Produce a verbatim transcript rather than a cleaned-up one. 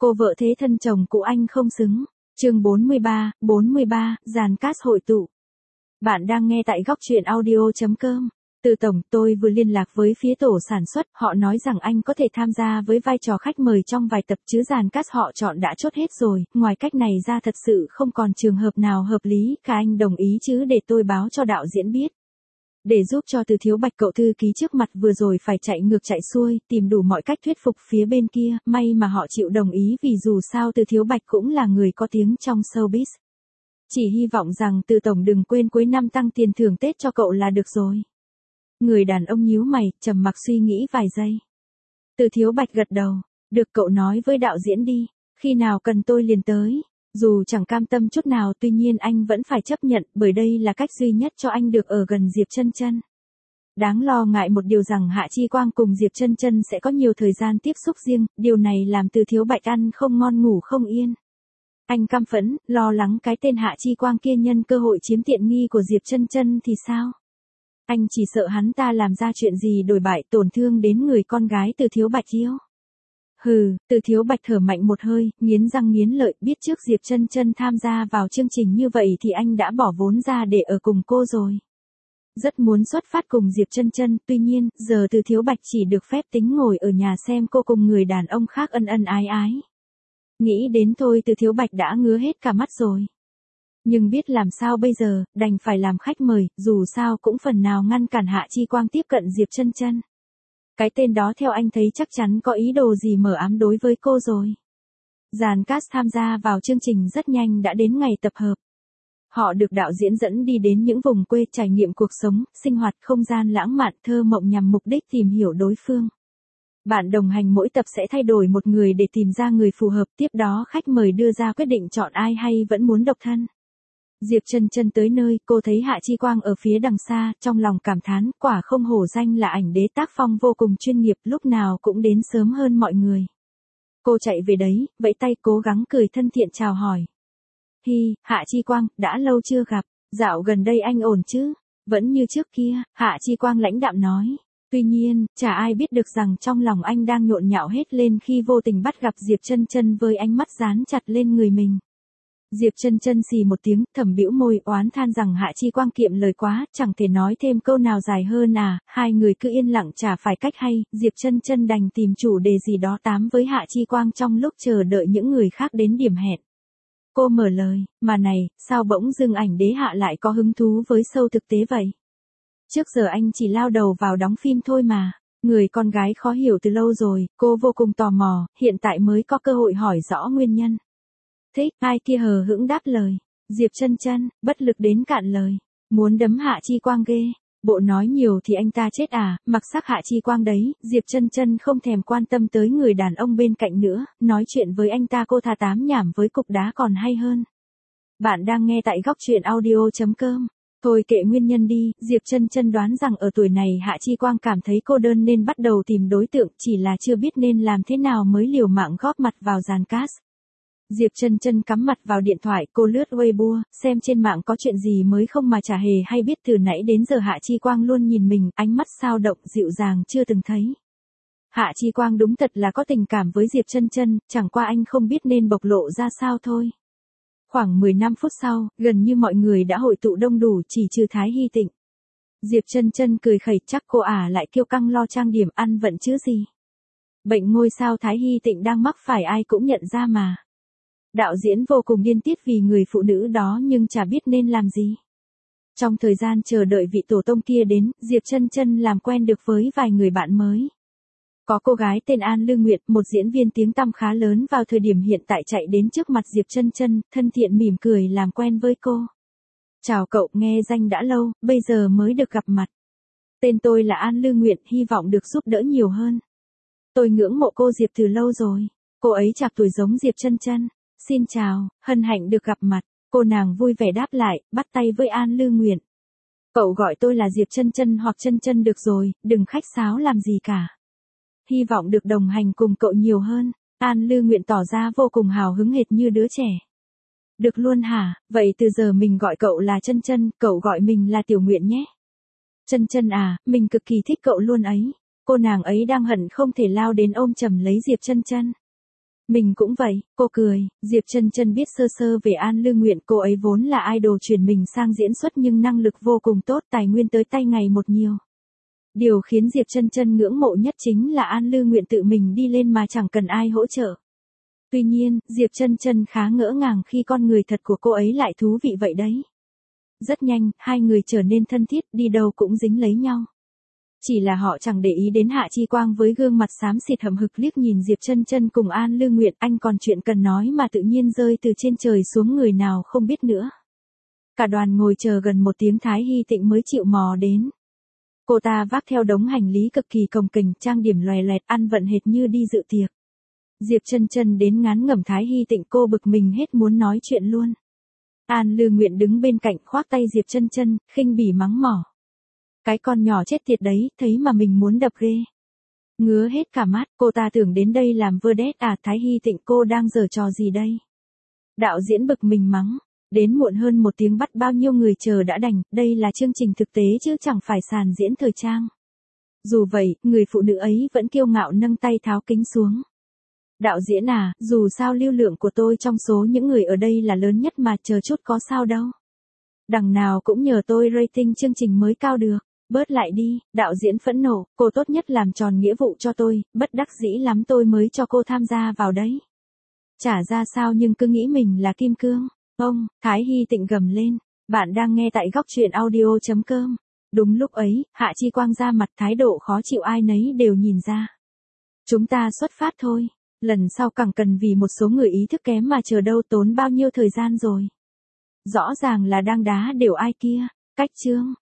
Cô vợ thế thân chồng cũ anh không xứng. Chương bốn mươi ba, bốn mươi ba, dàn cast hội tụ. Bạn đang nghe tại góc truyện audio chấm com. Từ tổng, tôi vừa liên lạc với phía tổ sản xuất, họ nói rằng anh có thể tham gia với vai trò khách mời trong vài tập chứ dàn cast họ chọn đã chốt hết rồi, ngoài cách này ra thật sự không còn trường hợp nào hợp lý, cả anh đồng ý chứ để tôi báo cho đạo diễn biết. Để giúp cho Từ Thiếu Bạch cậu thư ký trước mặt vừa rồi phải chạy ngược chạy xuôi, tìm đủ mọi cách thuyết phục phía bên kia, may mà họ chịu đồng ý vì dù sao Từ Thiếu Bạch cũng là người có tiếng trong showbiz. Chỉ hy vọng rằng Từ tổng đừng quên cuối năm tăng tiền thưởng Tết cho cậu là được rồi. Người đàn ông nhíu mày, trầm mặc suy nghĩ vài giây. Từ Thiếu Bạch gật đầu, được cậu nói với đạo diễn đi, khi nào cần tôi liền tới. Dù chẳng cam tâm chút nào tuy nhiên anh vẫn phải chấp nhận bởi đây là cách duy nhất cho anh được ở gần Diệp Chân Chân. Đáng lo ngại một điều rằng Hạ Chi Quang cùng Diệp Chân Chân sẽ có nhiều thời gian tiếp xúc riêng, điều này làm Từ Thiếu Bạch ăn không ngon ngủ không yên. Anh căm phẫn, lo lắng cái tên Hạ Chi Quang kia nhân cơ hội chiếm tiện nghi của Diệp Chân Chân thì sao? Anh chỉ sợ hắn ta làm ra chuyện gì đổi bại tổn thương đến người con gái Từ Thiếu Bạch yêu. Hừ, Từ Thiếu Bạch thở mạnh một hơi, nghiến răng nghiến lợi, biết trước Diệp Chân Chân tham gia vào chương trình như vậy thì anh đã bỏ vốn ra để ở cùng cô rồi. Rất muốn xuất phát cùng Diệp Chân Chân, tuy nhiên, giờ Từ Thiếu Bạch chỉ được phép tính ngồi ở nhà xem cô cùng người đàn ông khác ân ân ái ái. Nghĩ đến thôi Từ Thiếu Bạch đã ngứa hết cả mắt rồi. Nhưng biết làm sao bây giờ, đành phải làm khách mời, dù sao cũng phần nào ngăn cản Hạ Chi Quang tiếp cận Diệp Chân Chân. Cái tên đó theo anh thấy chắc chắn có ý đồ gì mờ ám đối với cô rồi. Dàn cast tham gia vào chương trình rất nhanh đã đến ngày tập hợp. Họ được đạo diễn dẫn đi đến những vùng quê trải nghiệm cuộc sống, sinh hoạt không gian lãng mạn thơ mộng nhằm mục đích tìm hiểu đối phương. Bạn đồng hành mỗi tập sẽ thay đổi một người để tìm ra người phù hợp, tiếp đó khách mời đưa ra quyết định chọn ai hay vẫn muốn độc thân. Diệp Chân Chân tới nơi, cô thấy Hạ Chi Quang ở phía đằng xa, trong lòng cảm thán, quả không hổ danh là ảnh đế tác phong vô cùng chuyên nghiệp, lúc nào cũng đến sớm hơn mọi người. Cô chạy về đấy, vẫy tay cố gắng cười thân thiện chào hỏi. Hi, Hạ Chi Quang, đã lâu chưa gặp, dạo gần đây anh ổn chứ? Vẫn như trước kia, Hạ Chi Quang lãnh đạm nói. Tuy nhiên, chả ai biết được rằng trong lòng anh đang nhộn nhạo hết lên khi vô tình bắt gặp Diệp Chân Chân với ánh mắt dán chặt lên người mình. Diệp Chân Chân xì một tiếng, thầm bĩu môi oán than rằng Hạ Chi Quang kiệm lời quá, chẳng thể nói thêm câu nào dài hơn à, hai người cứ yên lặng chả phải cách hay, Diệp Chân Chân đành tìm chủ đề gì đó tám với Hạ Chi Quang trong lúc chờ đợi những người khác đến điểm hẹn. Cô mở lời, mà này, sao bỗng dưng ảnh đế Hạ lại có hứng thú với show thực tế vậy? Trước giờ anh chỉ lao đầu vào đóng phim thôi mà. Người con gái khó hiểu từ lâu rồi, cô vô cùng tò mò, hiện tại mới có cơ hội hỏi rõ nguyên nhân. Thế, ai kia hờ hững đáp lời. Diệp Chân Chân, bất lực đến cạn lời. Muốn đấm Hạ Chi Quang ghê. Bộ nói nhiều thì anh ta chết à, mặc sắc Hạ Chi Quang đấy, Diệp Chân Chân không thèm quan tâm tới người đàn ông bên cạnh nữa, nói chuyện với anh ta cô thà tám nhảm với cục đá còn hay hơn. Bạn đang nghe tại góc truyện audio chấm com. Thôi kệ nguyên nhân đi, Diệp Chân Chân đoán rằng ở tuổi này Hạ Chi Quang cảm thấy cô đơn nên bắt đầu tìm đối tượng, chỉ là chưa biết nên làm thế nào mới liều mạng góp mặt vào dàn cast. Diệp Chân Chân cắm mặt vào điện thoại, cô lướt Weibo, xem trên mạng có chuyện gì mới không mà chả hề hay biết, từ nãy đến giờ Hạ Chi Quang luôn nhìn mình, ánh mắt sao động dịu dàng chưa từng thấy. Hạ Chi Quang đúng thật là có tình cảm với Diệp Chân Chân, chẳng qua anh không biết nên bộc lộ ra sao thôi. Khoảng mười lăm phút sau, gần như mọi người đã hội tụ đông đủ chỉ trừ Thái Hy Tịnh. Diệp Chân Chân cười khẩy, chắc cô ả à lại kiêu căng lo trang điểm ăn vận chứ gì. Bệnh ngôi sao Thái Hy Tịnh đang mắc phải ai cũng nhận ra mà. Đạo diễn vô cùng điên tiết vì người phụ nữ đó nhưng chả biết nên làm gì. Trong thời gian chờ đợi vị tổ tông kia đến, Diệp Chân Chân làm quen được với vài người bạn mới. Có cô gái tên An Lương Nguyệt, một diễn viên tiếng tăm khá lớn vào thời điểm hiện tại chạy đến trước mặt Diệp Chân Chân, thân thiện mỉm cười làm quen với cô. Chào cậu, nghe danh đã lâu, bây giờ mới được gặp mặt. Tên tôi là An Lương Nguyệt, hy vọng được giúp đỡ nhiều hơn. Tôi ngưỡng mộ cô Diệp từ lâu rồi. Cô ấy chạc tuổi giống Diệp Chân Chân. Xin chào, hân hạnh được gặp mặt. Cô nàng vui vẻ đáp lại, bắt tay với An Lương Nguyệt. Cậu gọi tôi là Diệp Chân Chân hoặc Chân Chân được rồi, đừng khách sáo làm gì cả. Hy vọng được đồng hành cùng cậu nhiều hơn. An Lương Nguyện tỏ ra vô cùng hào hứng hệt như đứa trẻ. Được luôn hả, vậy từ giờ mình gọi cậu là Chân Chân, cậu gọi mình là Tiểu Nguyện nhé. Chân Chân à, mình cực kỳ thích cậu luôn ấy. Cô nàng ấy đang hận không thể lao đến ôm chầm lấy Diệp Chân Chân. Mình cũng vậy, cô cười. Diệp Chân Chân biết sơ sơ về An Lư Nguyện, cô ấy vốn là idol chuyển mình sang diễn xuất nhưng năng lực vô cùng tốt, tài nguyên tới tay ngày một nhiều. Điều khiến Diệp Chân Chân ngưỡng mộ nhất chính là An Lư Nguyện tự mình đi lên mà chẳng cần ai hỗ trợ. Tuy nhiên, Diệp Chân Chân khá ngỡ ngàng khi con người thật của cô ấy lại thú vị vậy đấy. Rất nhanh, hai người trở nên thân thiết, đi đâu cũng dính lấy nhau. Chỉ là họ chẳng để ý đến Hạ Chi Quang với gương mặt xám xịt hậm hực liếc nhìn Diệp Chân Chân cùng An Lư Nguyện, anh còn chuyện cần nói mà tự nhiên rơi từ trên trời xuống người nào không biết nữa. Cả đoàn ngồi chờ gần một tiếng Thái Hy Tịnh mới chịu mò đến. Cô ta vác theo đống hành lý cực kỳ cồng kềnh, trang điểm lòe loẹt, ăn vận hệt như đi dự tiệc. Diệp Chân Chân đến ngán ngẩm Thái Hy Tịnh, cô bực mình hết muốn nói chuyện luôn. An Lư Nguyện đứng bên cạnh khoác tay Diệp Chân Chân, khinh bỉ mắng mỏ. Cái con nhỏ chết tiệt đấy, thấy mà mình muốn đập ghê. Ngứa hết cả mắt, cô ta tưởng đến đây làm vedette à? Thái Hy Tịnh, cô đang giở trò gì đây? Đạo diễn bực mình mắng. Đến muộn hơn một tiếng bắt bao nhiêu người chờ đã đành, đây là chương trình thực tế chứ chẳng phải sàn diễn thời trang. Dù vậy, người phụ nữ ấy vẫn kiêu ngạo nâng tay tháo kính xuống. Đạo diễn à, dù sao lưu lượng của tôi trong số những người ở đây là lớn nhất mà, chờ chút có sao đâu. Đằng nào cũng nhờ tôi rating chương trình mới cao được. Bớt lại đi, đạo diễn phẫn nộ, cô tốt nhất làm tròn nghĩa vụ cho tôi, bất đắc dĩ lắm tôi mới cho cô tham gia vào đấy. Chả ra sao nhưng cứ nghĩ mình là kim cương. Ông, Thái Hy Tịnh gầm lên, bạn đang nghe tại góc truyện audio chấm com. Đúng lúc ấy, Hạ Chi Quang ra mặt, thái độ khó chịu ai nấy đều nhìn ra. Chúng ta xuất phát thôi, lần sau càng cần vì một số người ý thức kém mà chờ đâu tốn bao nhiêu thời gian rồi. Rõ ràng là đang đá đều ai kia, cách chương.